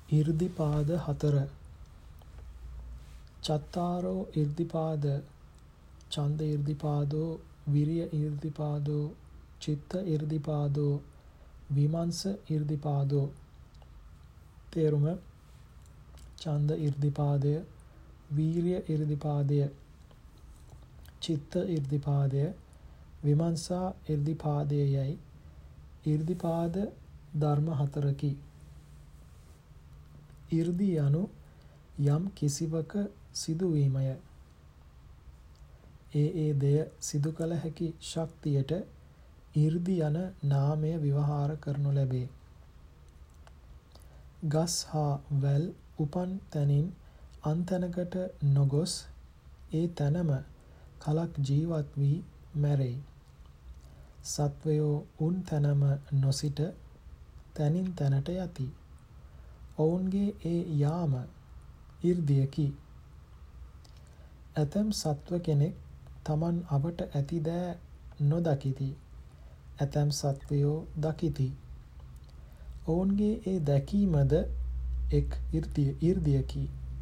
ඉර්ධිපාද 4 චත්තාරෝ ඉර්ධිපාද ඡන්ද ඉර්ධිපාදෝ විරිය ඉර්ධිපාදෝ චිත්ත ඉර්ධිපාදෝ විමංශ ඉර්ධිපාදෝ. තේරුම: ඡන්ද ඉර්ධිපාදය, වීරිය ඉර්ධිපාදය, චිත්ත ඉර්ධිපාදය, විමංශා ඉර්ධිපාදය යයි ඉර්ධිපාද ධර්ම 4කි. ඉර්ධි යනු යම් කිසිවක සිදුවීමය. ඒ දෙය සිදු කළ හැකි ශක්තියට ඉර්ධි යන නාමය ව්‍යවහාර කරනු ලැබේ. ගස් හා වැල් උපන් තැනින් අන් තැනකට නොගොස් ඒ තැනම කලක් ජීවත් වී මැරෙයි. සත්වයෝ උන් තැනම නොසිට තැනින් තැනට යති. ඔවුන්ගේ ඒ යාම ඉර්ධියකි. ඇතැම් සත්ව කෙනෙක් තමන් අවට ඇති දෑ නොදකිති. ඇතැම් සත්වයෝ දකිති. ඔවුන්ගේ ඒ දැකීමද එක් ඉර්ධියකි.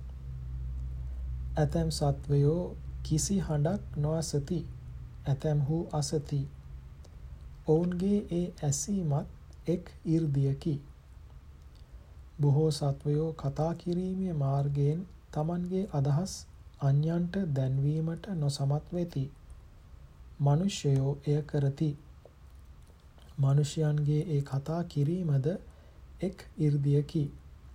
ඇතැම් සත්වයෝ කිසි හඬක් නොඇසති. ඇතැම්හු අසති. ඔවුන්ගේ ඒ ඇසීමත් එක් ඉර්ධියකි. බොහෝ සත්වයෝ කතා කිරීමේ මාර්ගයෙන් තමන්ගේ අදහස් අන්‍යයන්ට දැන්වීමට නොසමත් වෙති. මනුෂ්‍යයෝ එය කරති. මනුෂ්‍යයන්ගේ ඒ කතා කිරීමද එක් ඉර්ධියකි.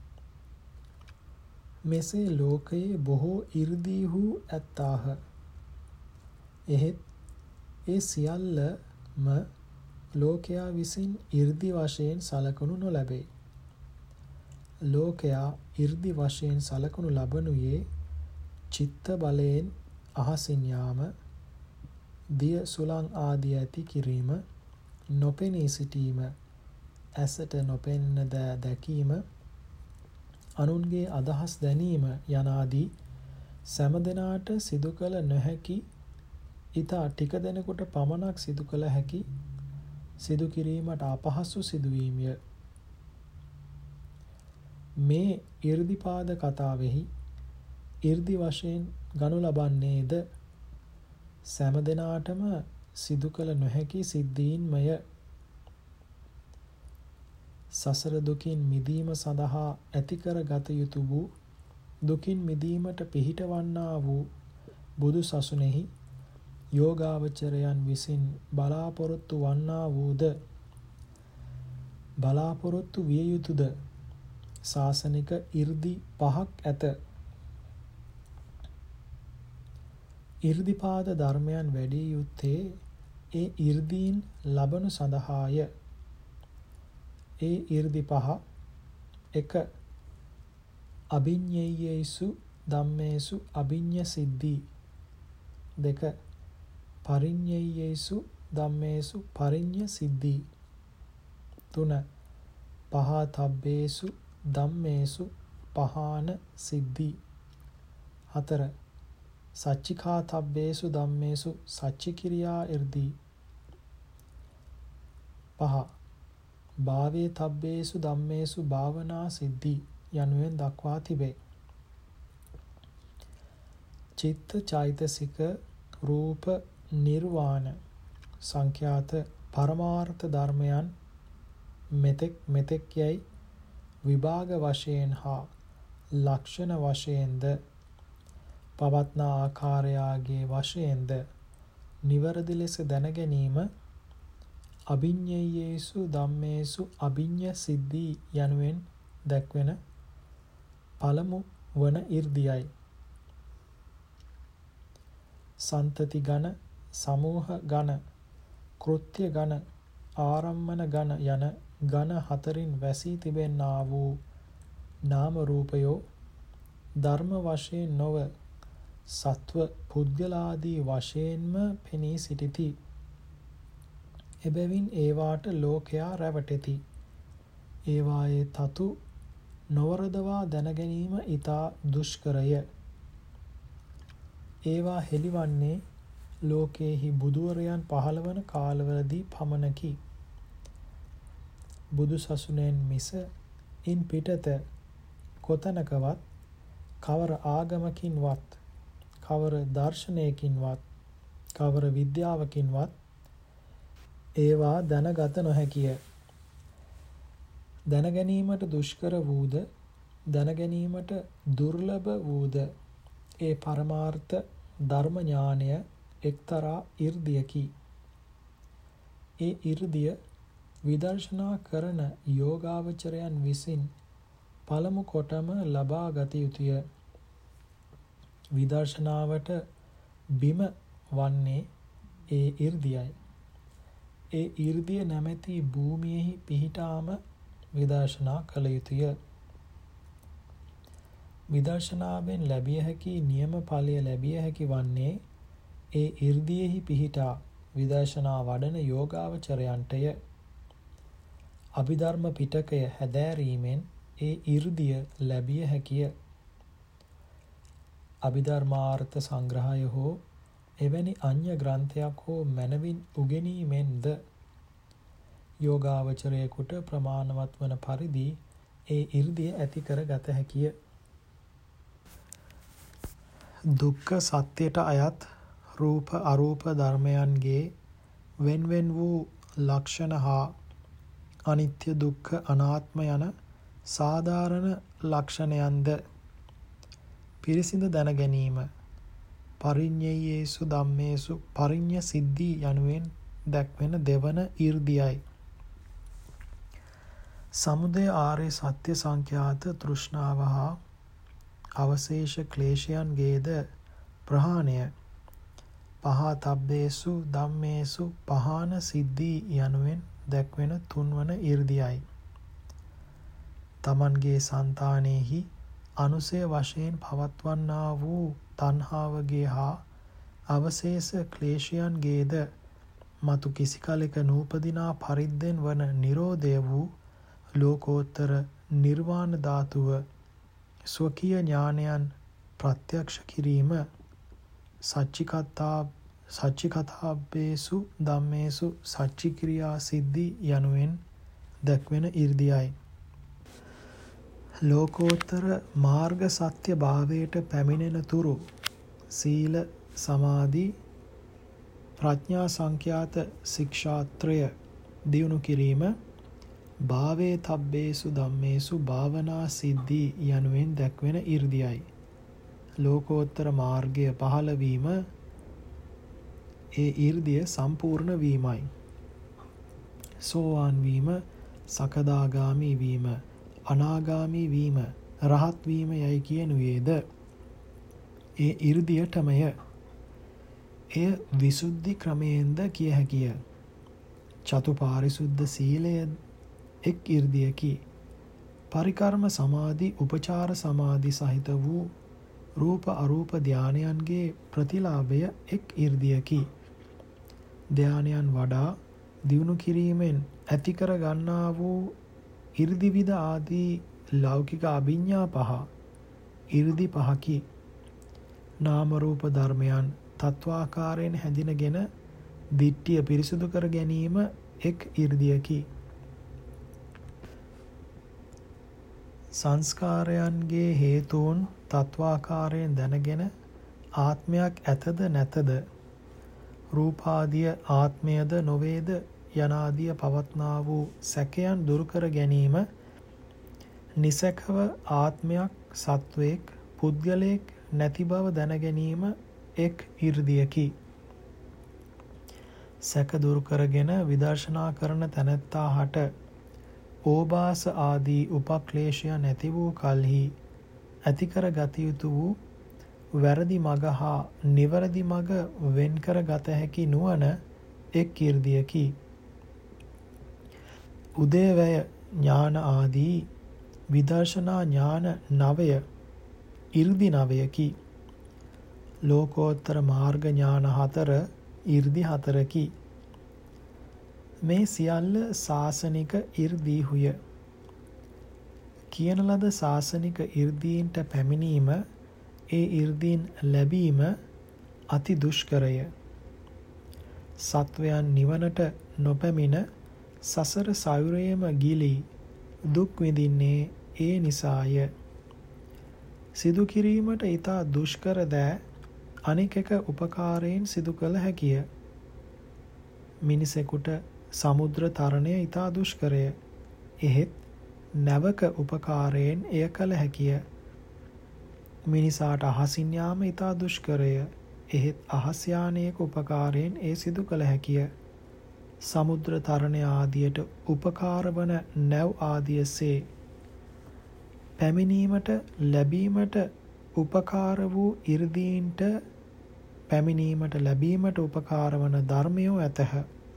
මෙසේ ලෝකයේ බොහෝ ඉර්ධීහු ඇත්තාහ. එහෙත් ඒ සියල්ලම ලෝකයා විසින් ඉර්ධි වශයෙන් සලකනු නොලැබේ. ලෝකයා ඉර්ධි වශයෙන් සලකනු ලබනුයේ චිත්ත බලයෙන් අහසින් යාම, දිය සුළං ආදී ඇති කිරීම, නොපෙනී සිටීම, ඇසට නොපෙනෙන දෑ දැකීම, අනුන්ගේ අදහස් දැනීම යනාදී සෑම දෙනාට සිදු කළ නොහැකි, ඉතා ටික දෙනෙකුට පමණක් සිදු කළ හැකි සිදු කිරීමට අපහසු සිදුවීම්ය. මේ ඉර්ධිපාද කතාවෙහි ඉර්ධි වශයෙන් ගනු ලබන්නේද සෑම දෙනාටම සිදු කළ නොහැකි සිද්ධීන්මය. සසර දුකින් මිදීම සඳහා ඇතිකර ගත යුතු වූ, දුකින් මිදීමට පිහිටවන්නා වූ බුදු සසුනෙහි යෝගාවචරයන් විසින් බලාපොරොත්තු වන්නා වූද, බලාපොරොත්තු විය යුතුද ශාසනික ඉර්ධි 5ක් ඇත. ඉර්ධිපාද ධර්මයන් වැඩි යුත්තේ ඒ ඉර්ධීන් ලබනු සඳහාය. ඒ ඉර්ධි 5: 1. අභිඤ්ඤේයේසු ධම්මේසු අභිඤ්ඤ සිද්ධි. 2. පරිඤ්ඤේයේසු ධම්මේසු පරිඤ්ඤ සිද්ධි. 3. පහතබ්බේසු ධම්මේසු පහාන සිද්ධි. 4. සච්චිකාතබ්බේසු ධම්මේසු සච්චිකිරියා ඉර්ධි. 5. භාවේතබ්බේසු ධම්මේසු භාවනා සිද්ධි යනුවෙන් දක්වා තිබේ. චිත්ත චෛතසික රූප නිර්වාණ සංඛ්‍යාත පරමාර්ථ ධර්මයන් මෙතෙක් යයි විභාග වශයෙන් හා ලක්ෂණ වශයෙන්ද පවත්නා ආකාරයාගේ වශයෙන්ද නිවරදි ලෙස දැන ගැනීම අභිඤ්ඤේයේසු ධම්මේසු අභිඤ්ඤ සිද්ධි යනුවෙන් දැක්වෙන පළමු වන ඉර්ධියයි. සන්තති ගණ, සමූහ ගණ, කෘත්‍ය ගණ, ආරම්මන ගණ යන ගණ 4න් වැසී තිබෙන්නා වූ නාම රූපයෝ ධර්ම වශයෙන් නොව සත්ව පුද්ගලාදී වශයෙන්ම පෙනී සිටිති. එබැවින් ඒවාට ලෝකයා රැවටෙති. ඒවායේ තතු නොවරදවා දැනගැනීම ඉතා දුෂ්කරය. ඒවා හෙළිවන්නේ ලෝකයෙහි බුදුවරයන් පහළ වන කාලවලදී පමණකි. බුදු සසුනෙන් මිස ඉන් පිටත කොතැනකවත් කවර ආගමකින්වත් කවර දර්ශනයකින්වත් කවර විද්‍යාවකින්වත් ඒවා දැනගත නොහැකිය. දැනගැනීමට දුෂ්කර වූද දැනගැනීමට දුර්ලභ වූද ඒ පරමාර්ථ ධර්ම ඥානය එක්තරා 이르දියකි. ඒ 이르දිය විදර්ශනා කරන යෝගාවචරයන් විසින් පළමු කොටම ලබා ගත යුතුය. විදර්ශනාවට බිම වන්නේ ඒ 이르දියයි. ඒ 이르දිය නැමැති භූමියෙහි පිහිටාම විදර්ශනා කළ යුතුය. විදර්ශනාවෙන් ලැබිය හැකි නියම ඵලය ලැබිය හැකි වන්නේ ඒ 이르දියෙහි පිහිටා විදර්ශනා වඩන යෝගාවචරයන්ටය. අභිධර්ම පිටකය හැදෑරීමෙන් ඒ 이르දිය ලැබිය හැකිය. අභිධර්මාර්ථ සංග්‍රහය හෝ එවැනි අන්‍ය ග්‍රන්ථයක් හෝ මැනවින් උගෙනීමෙන්ද යෝගාවචරයෙකුට ප්‍රමාණවත් වන පරිදි ඒ 이르දිය ඇති කර ගත හැකිය. දුක්ඛ සත්‍යයට අයත් රූප අරූප ධර්මයන්ගේ වෙන්වෙන් වූ ලක්ෂණ හා අනිත්‍ය දුක්ඛ අනාත්ම යන සාධාරණ ලක්ෂණයන්ද පිරිසිඳ දැන ගැනීම පරිඤ්ඤයේසු ධම්මේසු පරිඤ්ඤ සිද්ධි යනුවෙන් දැක්වෙන දෙවන 이르දියයි. සමුදය ආර්ය සත්‍ය සංඛ්‍යාත තෘෂ්ණාව හා අවශේෂ ක්ලේශයන්ගේද ප්‍රහාණය පහතබ්බේසු ධම්මේසු පහාන සිද්ධි යනුවෙන් දැක්වෙන තුන්වන 이르දියයි. තමන්ගේ సంతානෙහි අනුසය වශයෙන් පවත්වන්නා වූ තණ්හාවගේ හා අවශේෂ ක්ලේශයන්ගේද මතු කිසි කලෙක නූපදිනා පරිද්දෙන් වන නිරෝධය වූ ලෝකෝත්තර නිර්වාණ ධාතුව ස්වකීය ඥානයන් ප්‍රත්‍යක්ෂ කිරීම සච්චිකතාබ්බේසු ධම්මේසු සච්චික්‍රියා සිද්ධි යනුවෙන් දැක්වෙන 이르දියයි. ලෝකෝත්තර මාර්ග සත්‍ය භාවයට පැමිණෙන තුරු සීල සමාධි ප්‍රඥා සංඛ්‍යාත ශික්ෂාත්‍රය දියුණු කිරීම භාවේ තබ්බේසු ධම්මේසු භාවනා සිද්ධි යනුවෙන් දැක්වෙන 이르දියයි. ලෝකෝත්තර මාර්ගය පහළ වීම ඒ 이르දිය සම්පූර්ණ වීමයි. සෝවාන් වීම, සකදාගාමී වීම, අනාගාමී වීම, රහත් වීම යයි කියනුයේද ඒ 이르දියටමය. එය විසුද්ධි ක්‍රමයෙන්ද කිය හැකිය. චතුපාරිශුද්ධ සීලය එක් 이르දියකි. පරිකර්ම සමාධි උපචාර සමාධි සහිත වූ රූප අරූප ධානයන්ගේ ප්‍රතිලාභය එක් 이르දියකි. ධානයන් වඩා දියුණු කිරීමෙන් ඇති කර ගන්නා වූ 이르දි විද ආදී ලෞකික අභිඥා පහ 이르දි පහකි. නාම රූප ධර්මයන් තත්වාකාරයෙන් හැඳිනගෙන දිට්ඨිය පිරිසුදු කර ගැනීම එක් 이르දියකි. සංස්කාරයන්ගේ හේතුන් තත්වාකාරයෙන් දැනගෙන ආත්මයක් ඇතද නැතද රූපාදිය ආත්මයද නොවේද යනාදිය පවත්නා වූ සැකයන් දුරු කර ගැනීම නිසකව ආත්මයක් සත්වයක් පුද්ගලයෙක් නැති බව දැන ගැනීම එක් 이르දියකි. සැක දුරු කරගෙන විදර්ශනා කරන තැනැත්තා හට ඕභාස ආදී උපක්ලේශයන් නැති වූ කල්හි ඇති කර ගත යුතු වූ වැරදි මග හා නිවැරදි මග වෙන් කර ගත හැකි නුවණ එක් 이르දියකි. උදේවැය ඥාන ආදී විදර්ශනා ඥාන නවය 이르දි නවයකි. ලෝකෝත්තර මාර්ග ඥාන හතර 이르දි හතරකි. මේ සියල්ල සාසනික 이르දීහුය. කියන ලද සාසනික 이르දීන්ට පැමිණීම ඒ 이르දීන් ලැබීම අති දුෂ්කරය. සත්වයන් නිවනට නොපැමිණ සසර සයුරේම ගිලී දුක් විඳින්නේ ඒ නිසාය. සිදු කිරීමට ඊතා දුෂ්කර දෑ අනෙක් එක උපකාරයෙන් සිදු කළ හැකිය. මිනිසෙකුට සමුද්‍ර තරණය ඊතා දුෂ්කරය. එහෙත් නැවක උපකාරයෙන් එය කළ හැකිය. මිනිසාට අහසින් යාම ඊතා දුෂ්කරය. එහෙත් අහස් යානයක උපකාරයෙන් ඒ සිදු කළ හැකිය. සමුද්‍ර තරණය ආදියට උපකාර වන නැව් ආදියසේ පැමිණීමට ලැබීමට උපකාර වූ 이르දීන්ට පැමිණීමට ලැබීමට උපකාර වන ධර්මයෝ ඇතහ.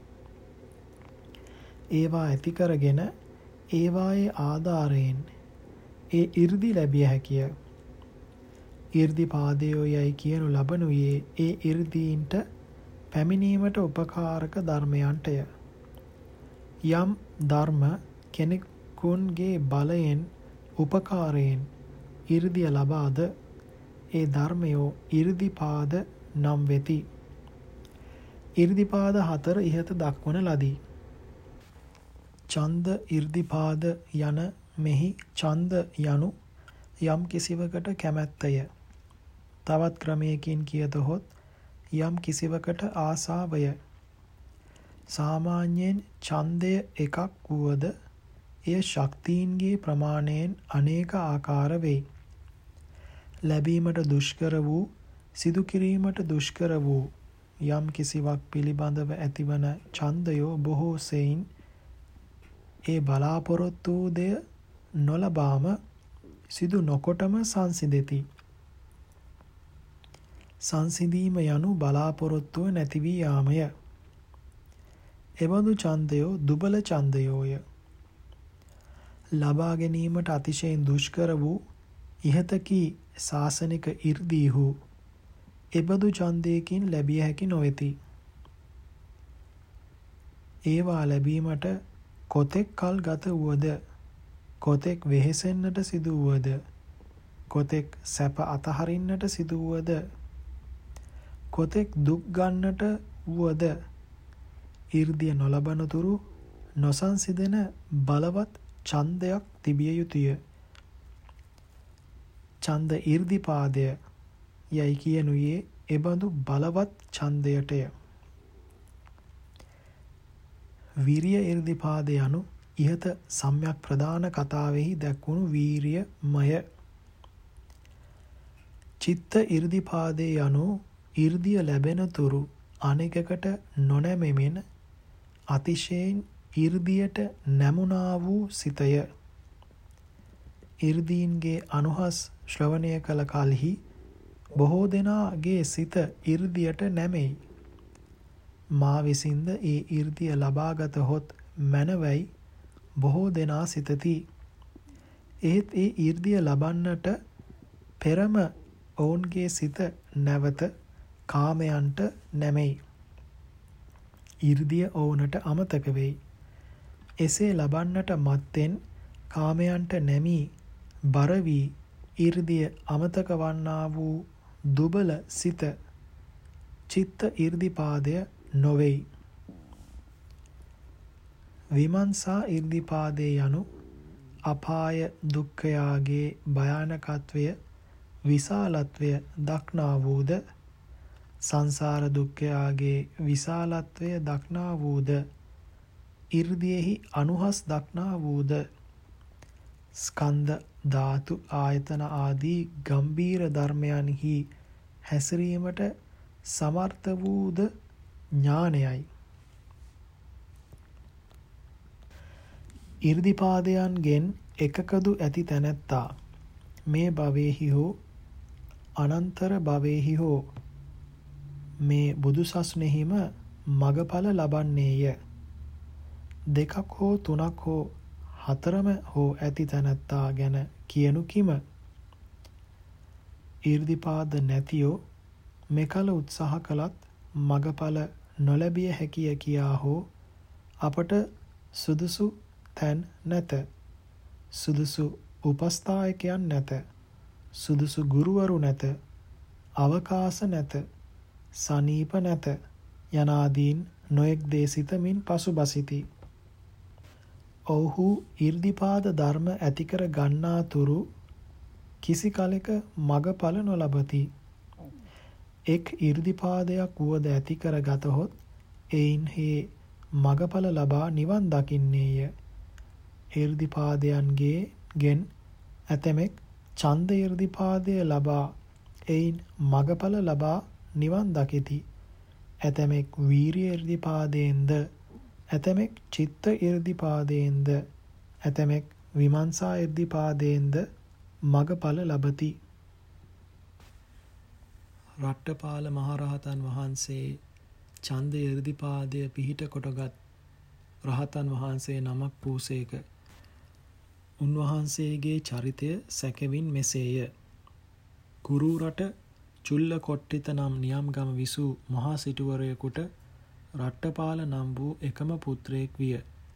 ඒවා ඇති කරගෙන ඒවායේ ආධාරයෙන් ඒ 이르දි ලැබිය හැකිය. 이르දිපාදයෝ යයි කියනු ලබනුයේ ඒ 이르දීන්ට පැමිණීමට උපකාරක ධර්මයන්ටය. යම් ධර්ම කෙනෙකුන්ගේ බලයෙන් උපකාරයෙන් 이르දිය ලබාද ඒ ධර්මයෝ 이르දිපාද නම් වෙති. 이르දිපාද 4 ඉහත දක්වන ලදී. ඡන්ද 이르දිපාද යන මෙහි ඡන්ද යනු යම් කිසිවකට කැමැත්තය. තවත් ක්‍රමයකින් කියතොත් යම් කිසිවකට ආසාවය. සාමාන්‍යයෙන් ඡන්දය එකක් වුවද එය ශක්තියින්ගේ ප්‍රමාණයෙන් අනේක ආකාර වෙයි. ලැබීමට දුෂ්කර වූ සිදු කිරීමට දුෂ්කර වූ යම් කිසිවක් පිළිබඳව ඇතිවන ඡන්දයෝ බොහෝ සෙයින් ඒ බලාපොරොත්තු වූ දෙය නොලබාම සිදු නොකොටම සංසිඳෙති. සංසිඳීම යනු බලාපොරොත්තුව නැති වී යාමය. එබඳු ඡන්දයෝ දුබල ඡන්දයෝය. ලබා ගැනීමට අතිශයින් දුෂ්කර වූ ඉහතකී ශාසනික 이르දීහු එබඳු ඡන්දයකින් ලැබිය හැකි නොවේති. ඒවා ලැබීමට කොතෙක් කල් ගත වුවද, කොතෙක් වෙහෙසෙන්නට සිදු වුවද, කොතෙක් සැප අතහරින්නට සිදු වුවද, කොතෙක් දුක් ගන්නට වුවද 이르දිය නොලබන තුරු නොසන්සිදෙන බලවත් ඡන්දයක් තිබිය යුතුය. ඡන්ද 이르දිපාදය යයි කියනුයේ එබඳු බලවත් ඡන්දයටය. වීරිය 이르දිපාදය යනු ඉහත සම්‍යක් ප්‍රදාන කතාවෙහි දැක්වුණු වීරියමය. චිත්ත 이르දිපාදය යනු 이르දිය ලැබෙන තුරු අනෙකකට නොනැමෙමින් අතිශයින් 이르දියට නැමුණා වූ සිතය. 이르දීන්ගේ අනුහස් ශ්‍රවණය කළ කලෙහි බොහෝ දෙනාගේ සිත 이르දියට නැමෙයි. මා විසින්ද ඒ 이르දිය ලබාගත හොත් මැනවයි බොහෝ දෙනා සිතති. ඒත් ඒ 이르දිය ලබන්නට පෙරම ඔවුන්ගේ සිත නැවත කාමයන්ට නැමෙයි. 이르දිය ඔවුනට අමතක වෙයි. එසේ ලබන්නට මත්තෙන් කාමයන්ට නැමී බර වී 이르දිය අමතක වන්නා වූ දුබල සිත චිත්ත 이르දිපාදය නොවේයි. විමර්ශා 이르දිපාදය යනු අපාය දුක්ඛයාගේ භයානකත්වය විශාලත්වය දක්නා වූද, සංසාර දුක්ඛයාගේ විශාලත්වය දක්නා වූද, 이르දියෙහි අනුහස් දක්නා වූද, ස්කන්ධ ධාතු ආයතන ආදී ගම්බීර ධර්මයන්හි හැසිරීමට සමර්ථ වූද ඥානයයි. 이르දිපාදයන්ගෙන් එකකදු ඇති තැනැත්තා මේ භවයෙහි හෝ අනන්තර භවයෙහි හෝ මේ බුදුසසුනේහිම මගඵල ලබන්නේය. දෙකක් හෝ තුනක් හෝ හතරම හෝ ඇති තැනැත්තා ගැන කියනු කිම? 이르දිපාද නැතියෝ මෙකල උත්සාහ කළත් මගඵල නොලැබිය හැකිය කියා හෝ අපට සුදුසු තැන් නැත. සුදුසු උපස්ථායකයන් නැත. සුදුසු ගුරුවරු නැත. අවකාශ නැත. සනීප නැත. යනාදීන් නොයෙක් දේ සිතමින් පසුබසිති. ඔව්හු 이르දිපාද ධර්ම ඇති කර ගන්නා තුරු කිසි කලෙක මගඵල නොලබති. එක් 이르දිපාදයක් වුවද ඇති කර ගතහොත් එයින් හේ මගඵල ලබා නිවන් දකින්නේය. 이르දිපාදයන්ගේ ගෙන් ඇතමෙක් ඡන්ද 이르දිපාදය ලබා එයින් මගඵල ලබා නිවන් දකිති. ඇතමෙක් වීරිය 이르දිපාදයෙන්ද, ඇතමෙක් චිත්ත 이르දිපාදයෙන්ද, ඇතමෙක් විමර්ශා 이르දිපාදයෙන්ද මගඵල ලබති. රට්ඨපාල මහරහතන් වහන්සේ ඡන්ද 이르දිපාදය පිහිට කොටගත් රහතන් වහන්සේ නමක් වූසේක. උන්වහන්සේගේ චරිතය සැකවින් මෙසේය. කුරු රට චුල්ලකොට්ටිත නම් නියම්ගම විසූ මහා සිටුවරයෙකුට රට්ඨපාල නම් වූ එකම පුත්‍රයෙක් විය.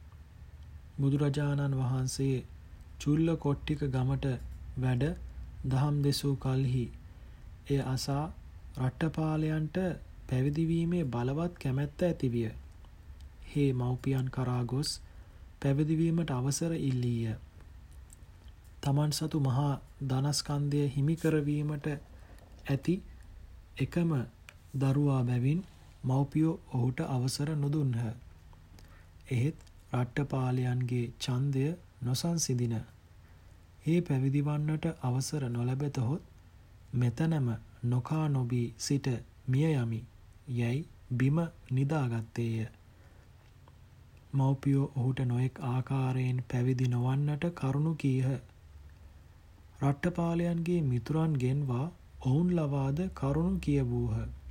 බුදුරජාණන් වහන්සේ චුල්ලකොට්ටික ගමට වැඩ දහම් දෙසූ කල්හි එය අසා රට්ඨපාලයන්ට පැවිදි වීමේ බලවත් කැමැත්ත ඇතිවිය. හේ මව්පියන් කරා ගොස් පැවිදි වීමට අවසර ඉල්ලීය. තමන් සතු මහා ධනස්කන්ධය හිමි කරවීමට ඇති එකම දරුවා බැවින් මව්පියෝ ඔහුට අවසර නොදුන්හ. එහෙත් රට්ඨපාලයන්ගේ ඡන්දය නොසන්සිඳින. ඒ පැවිදි වන්නට අවසර නොලැබෙතහොත් මෙතනම නොකා නොබී සිට මිය යමි යැයි බිම නිදාගත්තේය. මව්පියෝ ඔහුට නොඑක් ආකාරයෙන් පැවිදි නොවන්නට කරුණු කීහ. රට්ඨපාලයන්ගේ මිතුරන් ගෙන්වා ඔවුන් ලවාද කරුණු කියවූහ.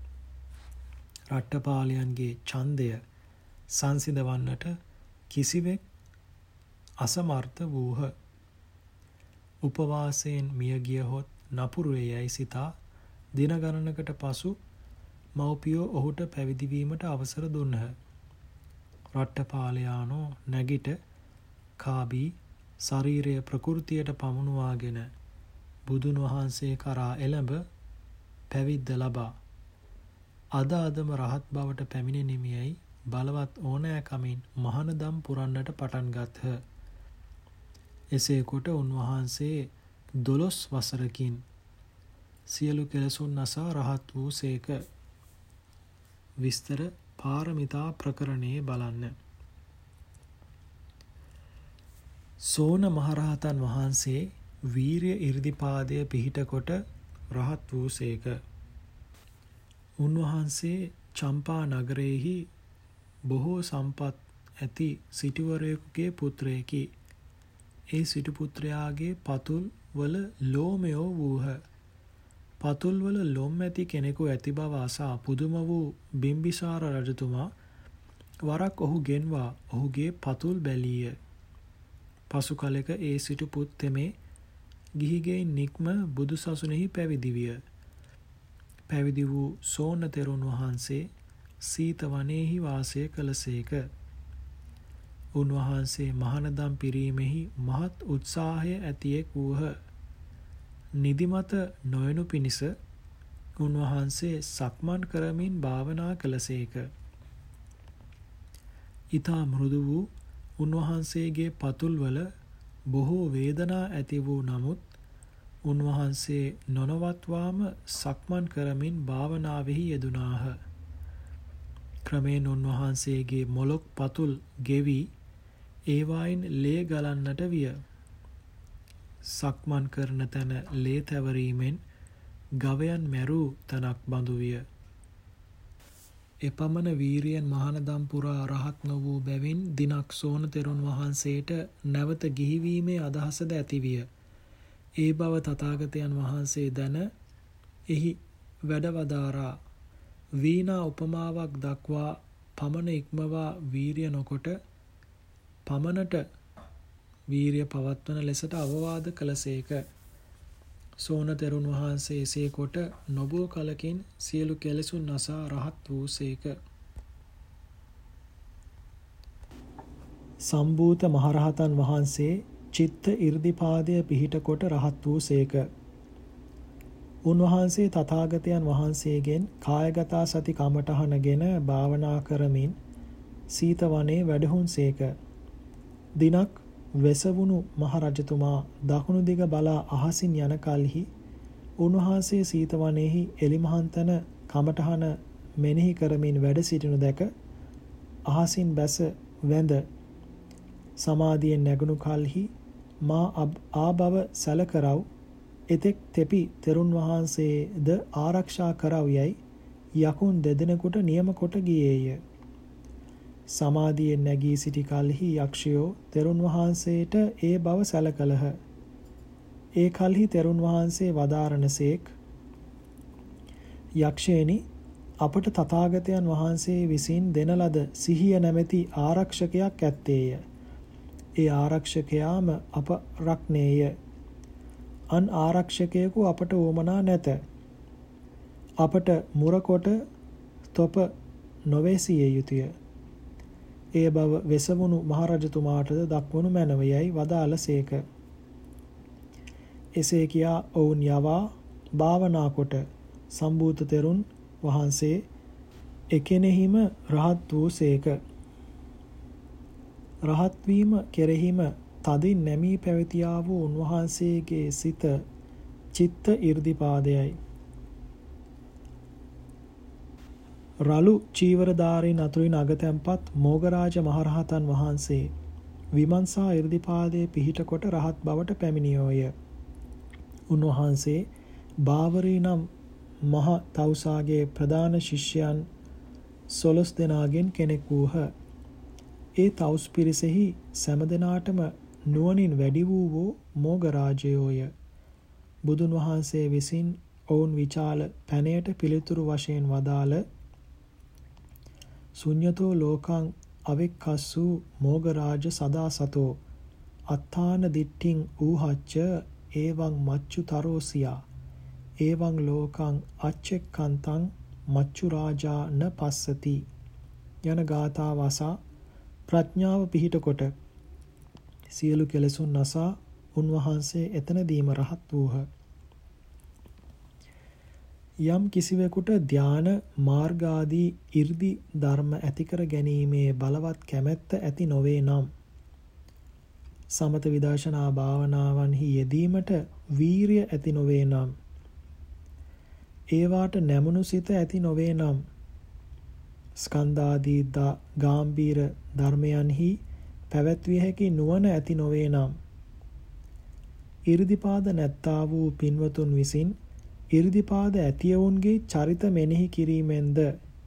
රට්ඨපාලයන්ගේ ඡන්දය සංසිඳවන්නට කිසිවෙක් අසමර්ථ වූහ. උපවාසයෙන් මිය ගියහොත් නපුරු යැයි සිතා දින ගණනකට පසු මව්පියෝ ඔහුට පැවිදි වීමට අවසර දුන්හ. රට්ඨපාලයානෝ නැගිට කාබී ශරීරය ප්‍රකෘතියට පමුණුවාගෙන බුදුන් වහන්සේ කරා එළඹ පැවිද්ද ලබා අදම රහත් බවට පැමිණෙනිමියයි බලවත් ඕනෑකමින් මහණදම් පුරන්නට පටන් ගත්හ. එසේ කොට උන්වහන්සේ 12 වසරකින් සියලු කෙලෙසුන් නසා රහත් වූ සේක. විස්තර පාරමිතා ප්‍රකරණයේ බලන්න. සෝන මහරහතන් වහන්සේ වීරිය 이르දිපාදය පිහිට කොට රහත් වූ සේක. උන්වහන්සේ චම්පා නගරයේහි බොහෝ සම්පත් ඇති සිටුවරයෙකුගේ පුත්‍රයෙකි. ඒ සිටු පුත්‍රයාගේ පතුල් වල ලෝමයෝ වූහ. පතුල් වල ලොම් ඇති කෙනෙකු ඇති බව අසා පුදුම වූ බිම්බිසාර රජතුමා වරක් ඔහු ගෙන්වා ඔහුගේ පතුල් බැලීය. පසු කලෙක ඒ සිටු පුත් තෙමේ ගිහිගෙයින් නික්ම බුදු සසුනෙහි පැවිදි විය. පැවිදි වූ සෝන තෙරුන් වහන්සේ සීත වනයේහි වාසය කළසේක. උන්වහන්සේ මහණදම් පිරීමෙහි මහත් උත්සාහය ඇතියෙක් වූහ. නිදිමත නොයනු පිණිස උන්වහන්සේ සක්මන් කරමින් භාවනා කළසේක. ඊතා මෘදු වූ උන්වහන්සේගේ පතුල්වල බොහෝ වේදනා ඇති වූ නමුත් උන්වහන්සේ නොනවත්වාම සක්මන් කරමින් භාවනාවෙහි යෙදුණාහ. ක්‍රමයෙන් උන්වහන්සේගේ මොළොක් පතුල් ගෙවි ඒවායින් ලේ ගලන්නට විය. සක්මන් කරන තැන ලේ තැවරීමෙන් ගවයන් මැරූ තැනක් බඳු විය. එපමණ වීරියෙන් මහණදම් පුරා රහත් නො වූ බැවින් දිනක් සෝන තෙරුන් වහන්සේට නැවත ගිහිවීමේ අදහසද ඇතිවිය. ඒ බව තථාගතයන් වහන්සේ දැන එහි වැඩවදාරා වීණා උපමාවක් දක්වා පමණ ඉක්මවා වීරිය නොකොට පමණට වීරිය පවත්වන ලෙසට අවවාද කළසේක. සෝන තෙරුන් වහන්සේ එසේ කොට නොබෝ කලකින් සියලු කෙලෙසුන් නසා රහත් වූ සේක. සම්භූත මහරහතන් වහන්සේ චිත්ත 이르දිපාදය පිහිට කොට රහත් වූ සේක. උන්වහන්සේ තථාගතයන් වහන්සේගෙන් කායගත සති කමඨහනගෙන භාවනා කරමින් සීත වනයේ වැඩහුන් සේක. දිනක් වෙසවුණු මහරජතුමා දකුණු දිග බලා අහසින් යන කල්හි උන්වහන්සේ සීතවනයෙහි එලිමහන්තන කමටහන මෙනෙහි කරමින් වැඩ සිටිනු දැක අහසින් බැස වැඳ සමාධියෙන් නැගුණු කල්හි මා ආබව සැලකරව් එතෙක් තෙපි තෙරුන් වහන්සේද ආරක්ෂා කරව් යයි යකුන් දෙදෙනෙකුට නියම කොට ගියේය. සමාධියෙන් නැගී සිටි කල්හි යක්ෂයෝ තෙරුන් වහන්සේට ඒ බව සැලකලහ. ඒ කල්හි තෙරුන් වහන්සේ වදාරණසේක් යක්ෂයනි අපට තථාගතයන් වහන්සේ විසින් දෙන ලද සිහිය නැමැති ආරක්ෂකයක් ඇත්තේය. ඒ ආරක්ෂකයාම අප රක්නේය. අන් ආරක්ෂකයෙකු අපට උවමනා නැත. අපට මුරකොට තොප නොවැසිය යුතුය. ඒ බව වෙසවුණු මහරජතුමාටද දක්වනු මැනව යයි වදාළසේක. එසේ කියා ඔවුන් යවා භාවනා කොට සම්බූත තෙරුන් වහන්සේ එකෙනෙහිම රහත් වූ සේක. රහත් වීම කෙරෙහිම තදින් නැමී පැවතියා වූ උන්වහන්සේගේ සිත චිත්ත 이르දිපාදයයි. රළු චීවරධාරීන් අතුරින් අගතැන්පත් මෝගරාජ මහරහතන් වහන්සේ විමංශා 이르දිපාදයේ පිහිට කොට රහත් බවට පැමිණියෝය. උන්වහන්සේ බාවරී නම් මහ තවුසාගේ ප්‍රධාන ශිෂ්‍යයන් 12 දෙනාගෙන් කෙනෙක් වූහ. ඒ තවුස් පිරිසෙහි සෑම දෙනාටම නුවණින් වැඩි වූ මෝගරාජයෝය. බුදුන් වහන්සේ විසින් ඔවුන් විචාල පැනයට පිළිතුරු වශයෙන් වදාළ ශුඤ්ඤතෝ ලෝකං අවික්ඛස්සු මෝගරාජ සදා සතෝ අත්තාන දිට්ඨින් ඌහච්ච එවං මච්චු තරෝසියා එවං ලෝකං අච්චෙක්ඛන්තං මච්චු රාජා න පස්සති යන ගාථා වසා ප්‍රඥාව පිහිට කොට සියලු කෙලෙසුන් නසා උන්වහන්සේ එතනදීම රහත් වූහ. යම් කිසිවෙකුට ධාන මාර්ගාදී 이르දි ධර්ම ඇති කර ගැනීමේ බලවත් කැමැත්ත ඇති නොවේ නම් සමත විදර්ශනා භාවනාවන්හි යෙදීමට වීරිය ඇති නොවේ නම් ඒවාට නැමුණු සිත ඇති නොවේ නම් ස්කන්ධාදී ගාම්භීර ධර්මයන්හි පැවැත්විය හැකි නුවණ ඇති නොවේ නම් 이르දිපාද නැත්තා වූ පින්වතුන් විසින් 이르දිපාද ඇතියවුන්ගේ චරිත මෙනෙහි කිරීමෙන්ද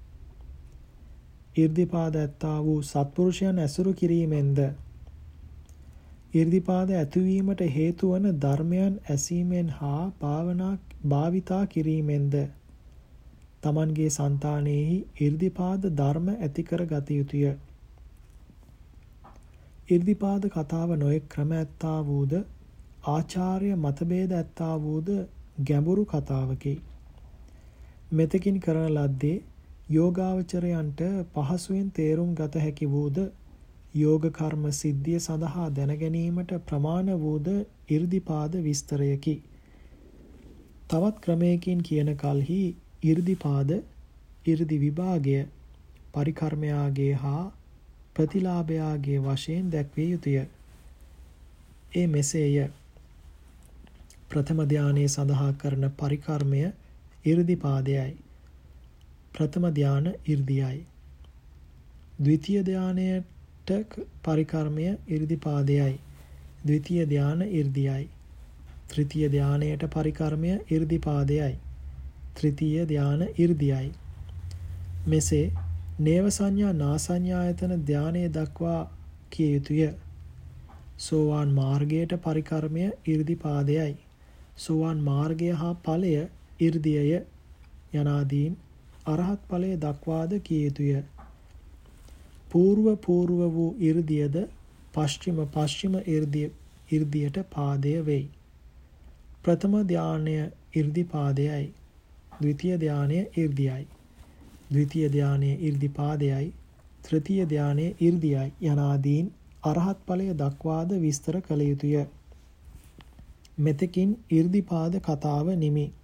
이르දිපාද ඇත්තා වූ සත්පුරුෂයන් ඇසුරු කිරීමෙන්ද 이르දිපාද ඇතිවීමට හේතු වන ධර්මයන් ඇසීමෙන් හා භාවිතා කිරීමෙන්ද තමන්ගේ సంతානෙහි 이르දිපාද ධර්ම ඇති කර ගත යුතුය. 이르දිපාද කතාව නොයෙක් ක්‍රම ඇත්තා වූද ආචාර්ය මතභේද ඇත්තා වූද ගැඹුරු කතාවකි. මෙතකින් කරන ලද්දේ යෝගාවචරයන්ට පහසුවෙන් තේරුම් ගත හැකි වූද යෝග කර්ම සිද්ධිය සඳහා දැනගැනීමට ප්‍රමාණ වූද 이르දිපාද විස්තරයකි. තවත් ක්‍රමයකින් කියන කල්හි 이르දිපාද 이르දි විභාගය පරිකර්මයාගේ හා ප්‍රතිලාභයාගේ වශයෙන් දැක්විය යුතුය. ඒ මෙසේය. ප්‍රථම ධානයේ සඳහා කරන පරිකර්මය 이르දිපාදයයි. ප්‍රථම ධාන 이르දියයි. ද්විතීය ධානයට පරිකර්මය 이르දිපාදයයි. ද්විතීය ධාන 이르දියයි. තෘතීය ධානයට පරිකර්මය 이르දිපාදයයි. තෘතීය ධාන 이르දියයි. මෙසේ නේව සංඥා නාසඤ්ඤායතන ධානයේ දක්වා කිය යුතුය. සෝවාන් මාර්ගයට පරිකර්මය 이르දිපාදයයි. සෝවාන් මාර්ගය හා ඵලය 이르දියය යනාදීන් අරහත් ඵලය දක්වාද කිය යුතුය. పూర్ව වූ 이르දියද පශ්චිම 이르දියට පාදය වෙයි. ප්‍රථම ධානය 이르දිපාදයයි. ද්විතීය ධානය 이르දියයි. ද්විතීය ධානය 이르දිපාදයයි. තෘතීය ධානය 이르දියයි යනාදීන් අරහත් ඵලය දක්වාද විස්තර කළ යුතුය. මෙතකින් 이르දිපාද කතාව නිමි.